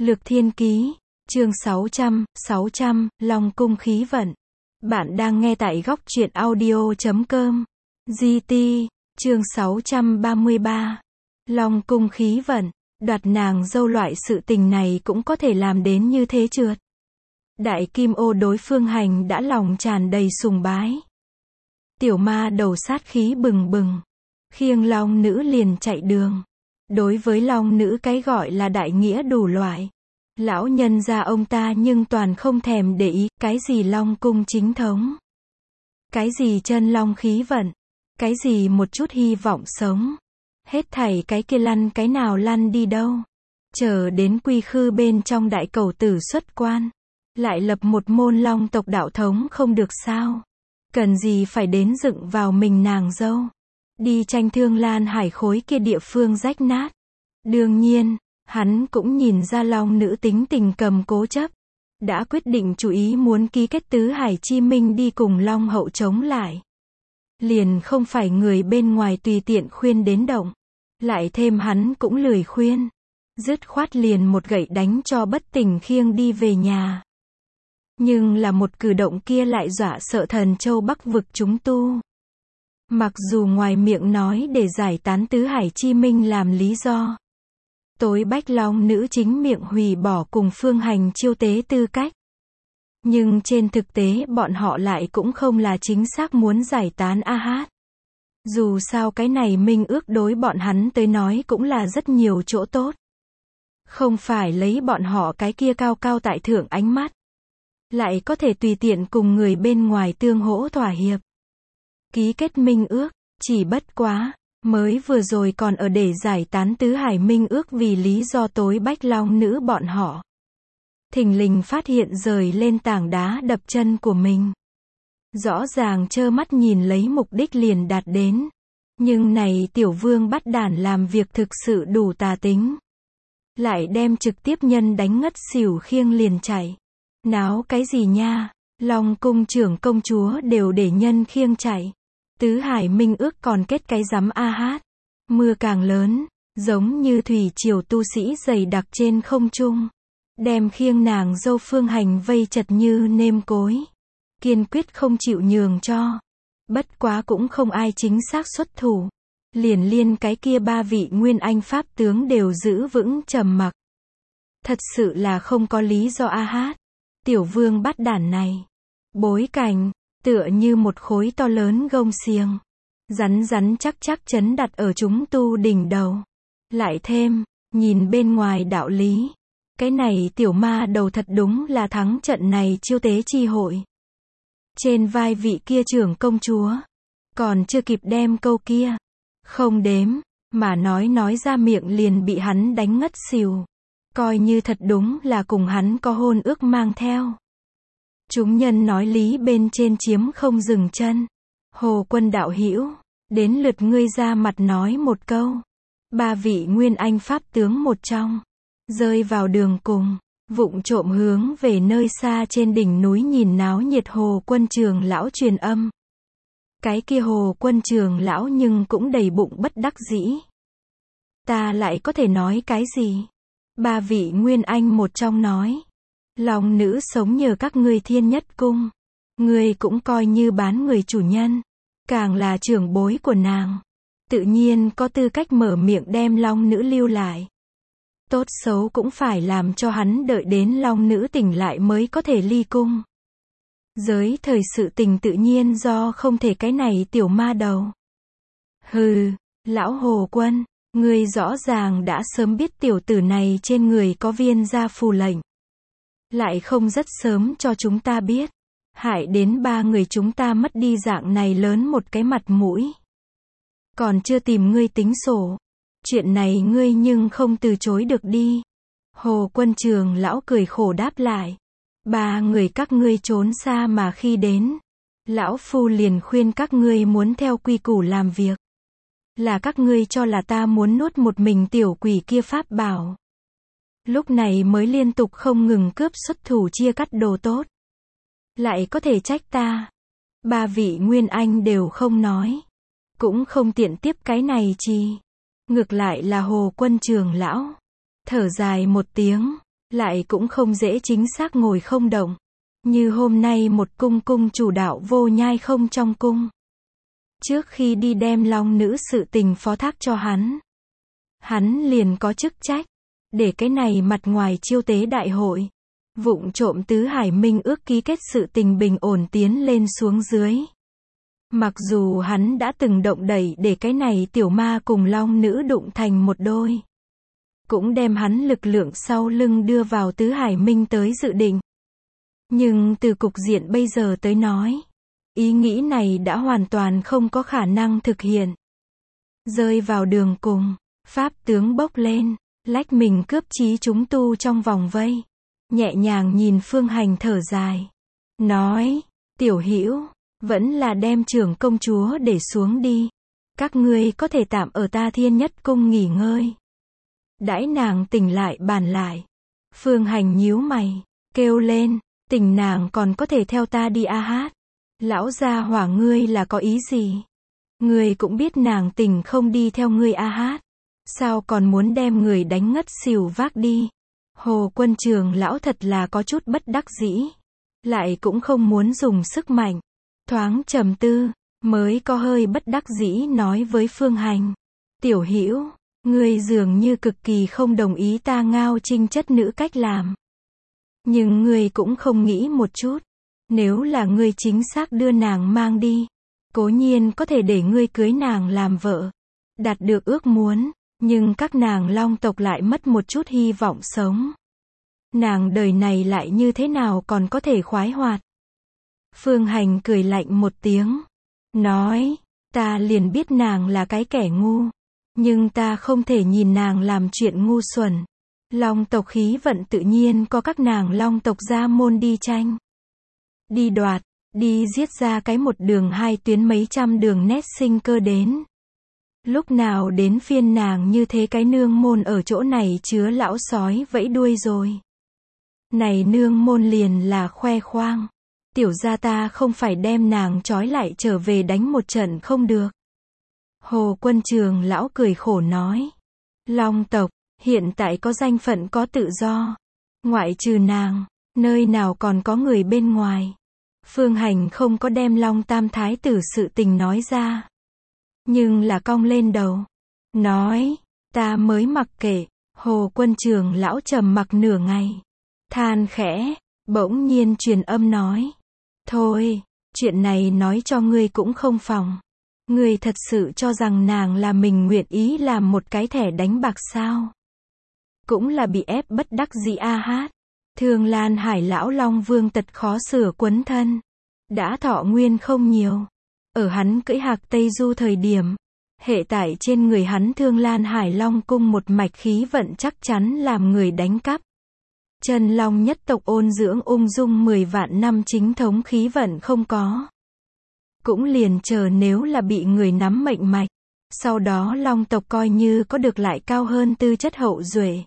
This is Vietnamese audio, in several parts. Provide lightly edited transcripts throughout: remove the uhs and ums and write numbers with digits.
Lược Thiên Ký, chương 600, Long Cung Khí Vận. Bạn đang nghe tại góc truyện audio.com. GT, chương 633. Long Cung Khí Vận, đoạt nàng dâu loại sự tình này cũng có thể làm đến như thế trượt. Đại Kim Ô đối Phương Hành đã lòng tràn đầy sùng bái. Tiểu ma đầu sát khí bừng bừng, khiêng long nữ liền chạy đường. Đối với long nữ cái gọi là đại nghĩa đủ loại, lão nhân gia ông ta nhưng toàn không thèm để ý, cái gì long cung chính thống, cái gì chân long khí vận, cái gì một chút hy vọng sống, hết thảy cái kia lăn cái nào lăn đi đâu. Chờ đến Quy Khư bên trong đại cầu tử xuất quan, lại lập một môn long tộc đạo thống không được sao? Cần gì phải đến dựng vào mình nàng dâu, đi tranh Thương Lan Hải khối kia địa phương rách nát. Đương nhiên, hắn cũng nhìn ra long nữ tính tình cầm cố chấp, đã quyết định chủ ý muốn ký kết tứ hải chi minh đi cùng long hậu chống lại. Liền không phải người bên ngoài tùy tiện khuyên đến động, lại thêm hắn cũng lười khuyên, dứt khoát liền một gậy đánh cho bất tỉnh khiêng đi về nhà. Nhưng là một cử động kia lại dọa sợ Thần Châu Bắc vực chúng tu. Mặc dù ngoài miệng nói để giải tán tứ hải chi minh làm lý do, tối bách long nữ chính miệng hủy bỏ cùng Phương Hành chiêu tế tư cách. Nhưng trên thực tế bọn họ lại cũng không là chính xác muốn giải tán A Hát. Dù sao cái này minh ước đối bọn hắn tới nói cũng là rất nhiều chỗ tốt. Không phải lấy bọn họ cái kia cao cao tại thượng ánh mắt, lại có thể tùy tiện cùng người bên ngoài tương hỗ thỏa hiệp. Ký kết minh ước, chỉ bất quá, mới vừa rồi còn ở để giải tán tứ hải minh ước vì lý do tối bách long nữ bọn họ. Thình lình phát hiện rời lên tảng đá đập chân của mình. Rõ ràng trơ mắt nhìn lấy mục đích liền đạt đến. Nhưng này tiểu vương bắt đản làm việc thực sự đủ tà tính. Lại đem trực tiếp nhân đánh ngất xỉu khiêng liền chạy. Náo cái gì nha, Long cung trưởng công chúa đều để nhân khiêng chạy. Tứ hải minh ước còn kết cái rắm A Hát. Mưa càng lớn, giống như thủy triều tu sĩ dày đặc trên không trung. Đem khiêng nàng dâu Phương Hành vây chật như nêm cối. Kiên quyết không chịu nhường cho. Bất quá cũng không ai chính xác xuất thủ. Liền liên cái kia ba vị nguyên anh pháp tướng đều giữ vững trầm mặc. Thật sự là không có lý do A Hát. Tiểu vương bắt đản này. Bối cảnh, tựa như một khối to lớn gông xiềng. Rắn rắn chắc chắc chấn đặt ở chúng tu đỉnh đầu. Lại thêm, nhìn bên ngoài đạo lý. Cái này tiểu ma đầu thật đúng là thắng trận này chiêu tế chi hội. Trên vai vị kia trưởng công chúa. Còn chưa kịp đem câu kia. Không đếm, mà nói ra miệng liền bị hắn đánh ngất xỉu. Coi như thật đúng là cùng hắn có hôn ước mang theo. Chúng nhân nói lý bên trên chiếm không dừng chân. Hồ Quân đạo hữu, đến lượt ngươi ra mặt nói một câu. Ba vị nguyên anh pháp tướng một trong, rơi vào đường cùng, vụng trộm hướng về nơi xa trên đỉnh núi nhìn náo nhiệt Hồ Quân trường lão truyền âm. Cái kia Hồ Quân trường lão nhưng cũng đầy bụng bất đắc dĩ. Ta lại có thể nói cái gì? Ba vị nguyên anh một trong nói. Long nữ sống nhờ các ngươi Thiên Nhất Cung. Ngươi cũng coi như bán người chủ nhân. Càng là trưởng bối của nàng. Tự nhiên có tư cách mở miệng đem long nữ lưu lại. Tốt xấu cũng phải làm cho hắn đợi đến long nữ tỉnh lại mới có thể ly cung. Giới thời sự tình tự nhiên do không thể cái này tiểu ma đầu. Hừ, lão Hồ Quân, ngươi rõ ràng đã sớm biết tiểu tử này trên người có viên gia phù lệnh. Lại không rất sớm cho chúng ta biết. Hại đến ba người chúng ta mất đi dạng này lớn một cái mặt mũi. Còn chưa tìm ngươi tính sổ. Chuyện này ngươi nhưng không từ chối được đi. Hồ Quân trường lão cười khổ đáp lại. Ba người các ngươi trốn xa mà khi đến. Lão phu liền khuyên các ngươi muốn theo quy củ làm việc. Là các ngươi cho là ta muốn nuốt một mình tiểu quỷ kia pháp bảo. Lúc này mới liên tục không ngừng cướp xuất thủ chia cắt đồ tốt. Lại có thể trách ta. Ba vị nguyên anh đều không nói. Cũng không tiện tiếp cái này chi. Ngược lại là Hồ Quân trường lão. Thở dài một tiếng. lại cũng không dễ chính xác ngồi không động. Như hôm nay một cung chủ đạo vô nhai không trong cung. Trước khi đi đem long nữ sự tình phó thác cho hắn. Hắn liền có chức trách, để cái này mặt ngoài chiêu tế đại hội. Vụng trộm tứ hải minh ước ký kết sự tình bình ổn tiến lên xuống dưới. Mặc dù hắn đã từng động đẩy để cái này tiểu ma cùng long nữ đụng thành một đôi. Cũng đem hắn lực lượng sau lưng đưa vào tứ hải minh tới dự định. Nhưng từ cục diện bây giờ tới nói, ý nghĩ này đã hoàn toàn không có khả năng thực hiện. Rơi vào đường cùng, pháp tướng bốc lên, lách mình cướp chí chúng tu trong vòng vây. Nhẹ nhàng nhìn Phương Hành thở dài. Nói, tiểu hữu, vẫn là đem trưởng công chúa để xuống đi. Các ngươi có thể tạm ở ta Thiên Nhất Cung nghỉ ngơi. Đãi nàng tỉnh lại bàn lại. Phương Hành nhíu mày, kêu lên, tỉnh nàng còn có thể theo ta đi a hát. Lão gia hỏa ngươi là có ý gì? Ngươi cũng biết nàng tỉnh không đi theo ngươi a hát. Sao còn muốn đem người đánh ngất xỉu vác đi? Hồ Quân Trường lão thật là có chút bất đắc dĩ. Lại cũng không muốn dùng sức mạnh. Thoáng trầm tư, mới có hơi bất đắc dĩ nói với Phương Hành. Tiểu hữu, ngươi dường như cực kỳ không đồng ý ta Ngao Trinh chất nữ cách làm. Nhưng ngươi cũng không nghĩ một chút. Nếu là ngươi chính xác đưa nàng mang đi, cố nhiên có thể để ngươi cưới nàng làm vợ. Đạt được ước muốn, nhưng các nàng long tộc lại mất một chút hy vọng sống. Nàng đời này lại như thế nào còn có thể khoái hoạt? Phương Hành cười lạnh một tiếng. Nói, ta liền biết nàng là cái kẻ ngu. Nhưng ta không thể nhìn nàng làm chuyện ngu xuẩn. Long tộc khí vận tự nhiên có các nàng long tộc ra môn đi tranh. Đi đoạt, đi giết ra cái một đường hai tuyến mấy trăm đường nét sinh cơ đến. Lúc nào đến phiên nàng như thế cái nương môn ở chỗ này chứa lão sói vẫy đuôi rồi. Này nương môn liền là khoe khoang. Tiểu gia ta không phải đem nàng trói lại trở về đánh một trận không được. Hồ Quân Trường lão cười khổ nói. Long tộc, hiện tại có danh phận có tự do. Ngoại trừ nàng, nơi nào còn có người bên ngoài. Phương Hành không có đem Long Tam Thái tử sự tình nói ra. Nhưng là cong lên đầu. Nói, ta mới mặc kệ. Hồ Quân Trường lão trầm mặc nửa ngày. Than khẽ, bỗng nhiên truyền âm nói. Thôi, chuyện này nói cho ngươi cũng không phòng. Ngươi thật sự cho rằng nàng là mình nguyện ý làm một cái thẻ đánh bạc sao? Cũng là bị ép bất đắc dĩ a hát. Thương Lan Hải lão Long Vương tật khó sửa quấn thân. Đã thọ nguyên không nhiều. Ở hắn cưỡi hạc Tây Du thời điểm, hệ tại trên người hắn Thương Lan Hải Long cung một mạch khí vận chắc chắn làm người đánh cắp. Chân Long nhất tộc ôn dưỡng ung dung 10 vạn năm chính thống khí vận không có. Cũng liền chờ nếu là bị người nắm mệnh mạch. Sau đó Long tộc coi như có được lại cao hơn tư chất hậu duệ.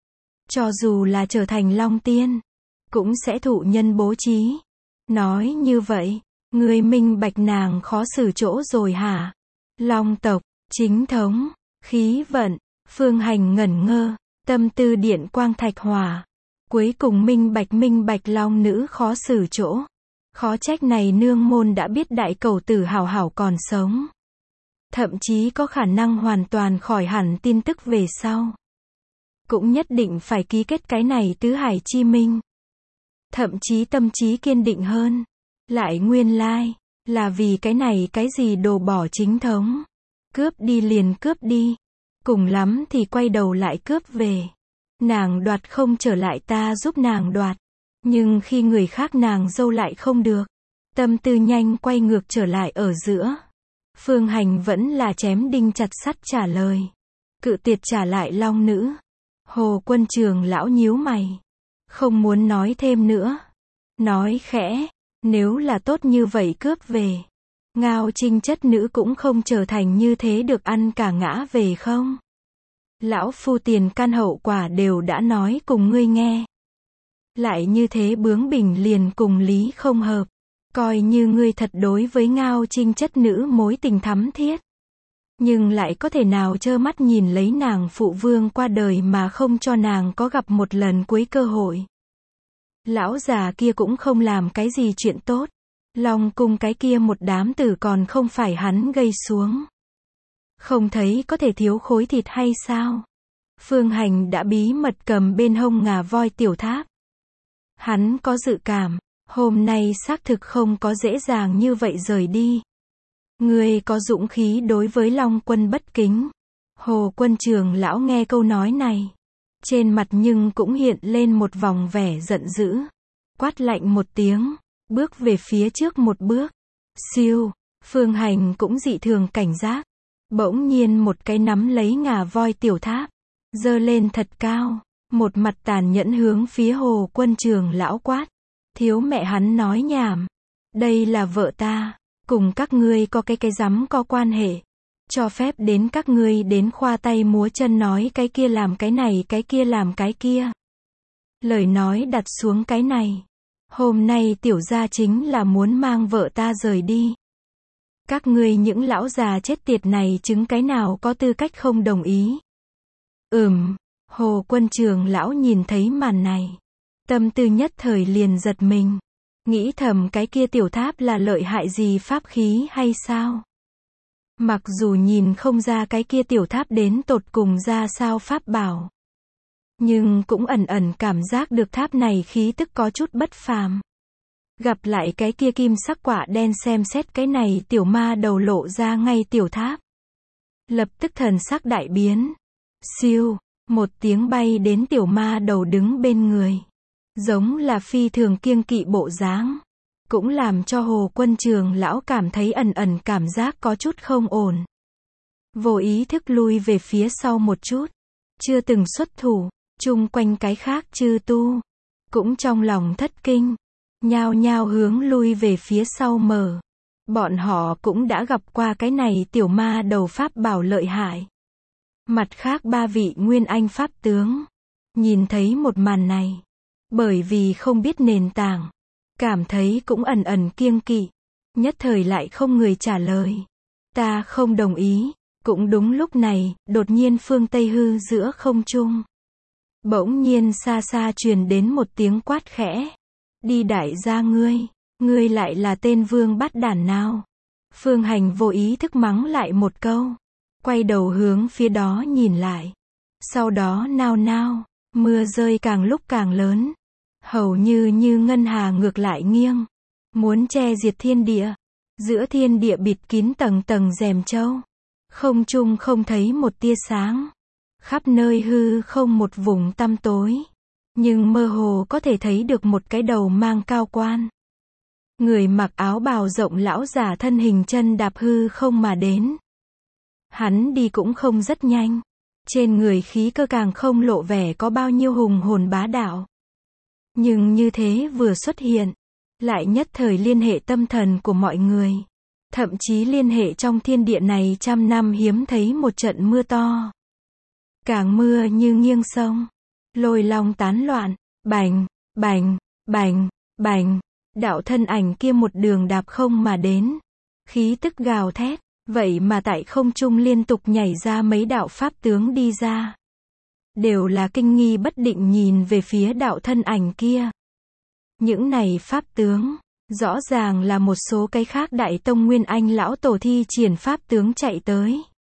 Cho dù là trở thành Long Tiên, cũng sẽ thụ nhân bố trí. Nói như vậy, người minh bạch nàng khó xử chỗ rồi hả? Long tộc, chính thống, khí vận, Phương Hành ngẩn ngơ, tâm tư điện quang thạch hỏa. Cuối cùng minh bạch long nữ khó xử chỗ. Khó trách này nương môn đã biết đại cầu tử hảo hảo còn sống. Thậm chí có khả năng hoàn toàn khỏi hẳn tin tức về sau. Cũng nhất định phải ký kết cái này tứ hải chi minh. Thậm chí tâm trí kiên định hơn. Lại nguyên lai, là vì cái này cái gì đồ bỏ chính thống. Cướp đi liền cướp đi. Cùng lắm thì quay đầu lại cướp về. Nàng đoạt không trở lại ta giúp nàng đoạt. Nhưng khi người khác nàng dâu lại không được. Tâm tư nhanh quay ngược trở lại ở giữa. Phương Hành vẫn là chém đinh chặt sắt trả lời. Cự tuyệt trả lại long nữ. Hồ Quân Trường lão nhíu mày. Không muốn nói thêm nữa. Nói khẽ, nếu là tốt như vậy cướp về. Ngao Trinh chất nữ cũng không trở thành như thế được ăn cả ngã về không? Lão phu tiền căn hậu quả đều đã nói cùng ngươi nghe. Lại như thế bướng bỉnh liền cùng lý không hợp. Coi như ngươi thật đối với Ngao Trinh chất nữ mối tình thắm thiết. Nhưng lại có thể nào trơ mắt nhìn lấy nàng phụ vương qua đời mà không cho nàng có gặp một lần cuối cơ hội. Lão già kia cũng không làm cái gì chuyện tốt. Long cung cái kia một đám tử còn không phải hắn gây xuống. Không thấy có thể thiếu khối thịt hay sao? Phương Hành đã bí mật cầm bên hông ngà voi tiểu tháp. Hắn có dự cảm, hôm nay xác thực không có dễ dàng như vậy rời đi. Ngươi có dũng khí đối với Long quân bất kính. Hồ Quân Trường lão nghe câu nói này. Trên mặt nhưng cũng hiện lên một vòng vẻ giận dữ. Quát lạnh một tiếng, bước về phía trước một bước. Siêu, Phương Hành cũng dị thường cảnh giác. Bỗng nhiên một cái nắm lấy ngà voi tiểu tháp, giơ lên thật cao, một mặt tàn nhẫn hướng phía Hồ Quân Trường lão quát. Thiếu mẹ hắn nói nhảm. Đây là vợ ta, cùng các ngươi có cái rắm có quan hệ. Cho phép đến các ngươi đến khoa tay múa chân nói cái kia làm cái này cái kia làm cái kia. Lời nói đặt xuống cái này. Hôm nay tiểu gia chính là muốn mang vợ ta rời đi. Các ngươi những lão già chết tiệt này chứng cái nào có tư cách không đồng ý. Hồ Quân Trường lão nhìn thấy màn này. Tâm tư nhất thời liền giật mình. Nghĩ thầm cái kia tiểu tháp là lợi hại gì pháp khí hay sao? Mặc dù nhìn không ra cái kia tiểu tháp đến tột cùng ra sao pháp bảo. Nhưng cũng ẩn ẩn cảm giác được tháp này khí tức có chút bất phàm. Gặp lại cái kia kim sắc quả đen xem xét cái này tiểu ma đầu lộ ra ngay tiểu tháp. Lập tức thần sắc đại biến. Siêu, một tiếng bay đến tiểu ma đầu đứng bên người. Giống là phi thường kiêng kỵ bộ dáng. Cũng làm cho Hồ Quân Trường lão cảm thấy ẩn ẩn cảm giác có chút không ổn. Vô ý thức lui về phía sau một chút. Chưa từng xuất thủ. Chung quanh cái khác chư tu. Cũng trong lòng thất kinh. Nhao nhao hướng lui về phía sau mở. Bọn họ cũng đã gặp qua cái này tiểu ma đầu pháp bảo lợi hại. Mặt khác ba vị nguyên anh pháp tướng. Nhìn thấy một màn này. Bởi vì không biết nền tảng. Cảm thấy cũng ẩn ẩn kiêng kỵ. Nhất thời lại không người trả lời. Ta không đồng ý. Cũng đúng lúc này, đột nhiên phương Tây hư giữa không trung. Bỗng nhiên xa xa truyền đến một tiếng quát khẽ. Đi đại gia ngươi lại là tên vương bắt đản nào? Phương Hành vô ý thức mắng lại một câu. Quay đầu hướng phía đó nhìn lại. Sau đó nao nao, mưa rơi càng lúc càng lớn. Hầu như ngân hà ngược lại nghiêng. Muốn che diệt thiên địa. Giữa thiên địa bịt kín tầng tầng rèm châu. Không trung không thấy một tia sáng. Khắp nơi hư không một vùng tăm tối. Nhưng mơ hồ có thể thấy được một cái đầu mang cao quan. Người mặc áo bào rộng lão giả thân hình chân đạp hư không mà đến. Hắn đi cũng không rất nhanh. Trên người khí cơ càng không lộ vẻ có bao nhiêu hùng hồn bá đạo. Nhưng như thế vừa xuất hiện. Lại nhất thời liên hệ tâm thần của mọi người. Thậm chí liên hệ trong thiên địa này trăm năm hiếm thấy một trận mưa to. Càng mưa như nghiêng sông. Lôi long tán loạn. Bành, bành, bành, bành. Đạo thân ảnh kia một đường đạp không mà đến. Khí tức gào thét. Vậy mà tại không trung liên tục nhảy ra mấy đạo pháp tướng đi ra. Đều là kinh nghi bất định nhìn về phía đạo thân ảnh kia. Những này pháp tướng. Rõ ràng là một số cái khác đại tông nguyên anh lão tổ thi triển pháp tướng chạy tới.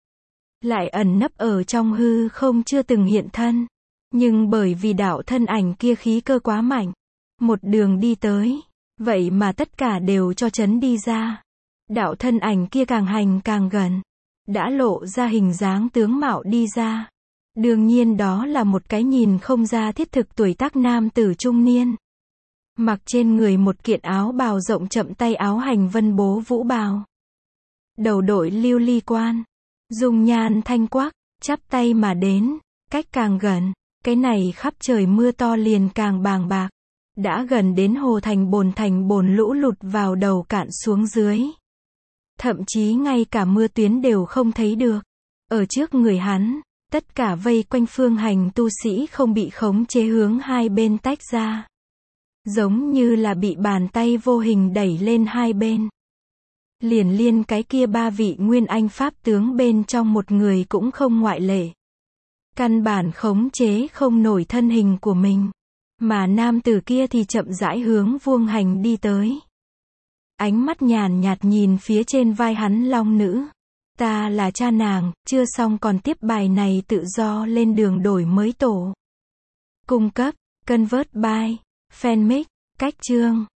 Lại ẩn nấp ở trong hư không chưa từng hiện thân. Nhưng bởi vì đạo thân ảnh kia khí cơ quá mạnh. Một đường đi tới. Vậy mà tất cả đều cho chấn đi ra. Đạo thân ảnh kia càng hành càng gần. Đã lộ ra hình dáng tướng mạo đi ra. Đương nhiên đó là một cái nhìn không ra thiết thực tuổi tác nam tử trung niên. Mặc trên người một kiện áo bào rộng chậm tay áo hành vân bố vũ bào. Đầu đội lưu ly quan. Dung nhan thanh quắc, chắp tay mà đến. Cách càng gần, cái này khắp trời mưa to liền càng bàng bạc. Đã gần đến hồ thành bồn lũ lụt vào đầu cạn xuống dưới. Thậm chí ngay cả mưa tuyến đều không thấy được. Ở trước người hắn, tất cả vây quanh Phương Hành tu sĩ không bị khống chế hướng hai bên tách ra. Giống như là bị bàn tay vô hình đẩy lên hai bên. Liền liên cái kia 3 vị nguyên anh pháp tướng bên trong một người cũng không ngoại lệ. Căn bản khống chế không nổi thân hình của mình. Mà nam tử kia thì chậm rãi hướng Vuông Hành đi tới. Ánh mắt nhàn nhạt nhìn phía trên vai hắn long nữ. Ta là cha nàng, chưa xong còn tiếp bài này tự do lên đường đổi mới tổ. Cung cấp, Convert by, Fanmic, cách chương.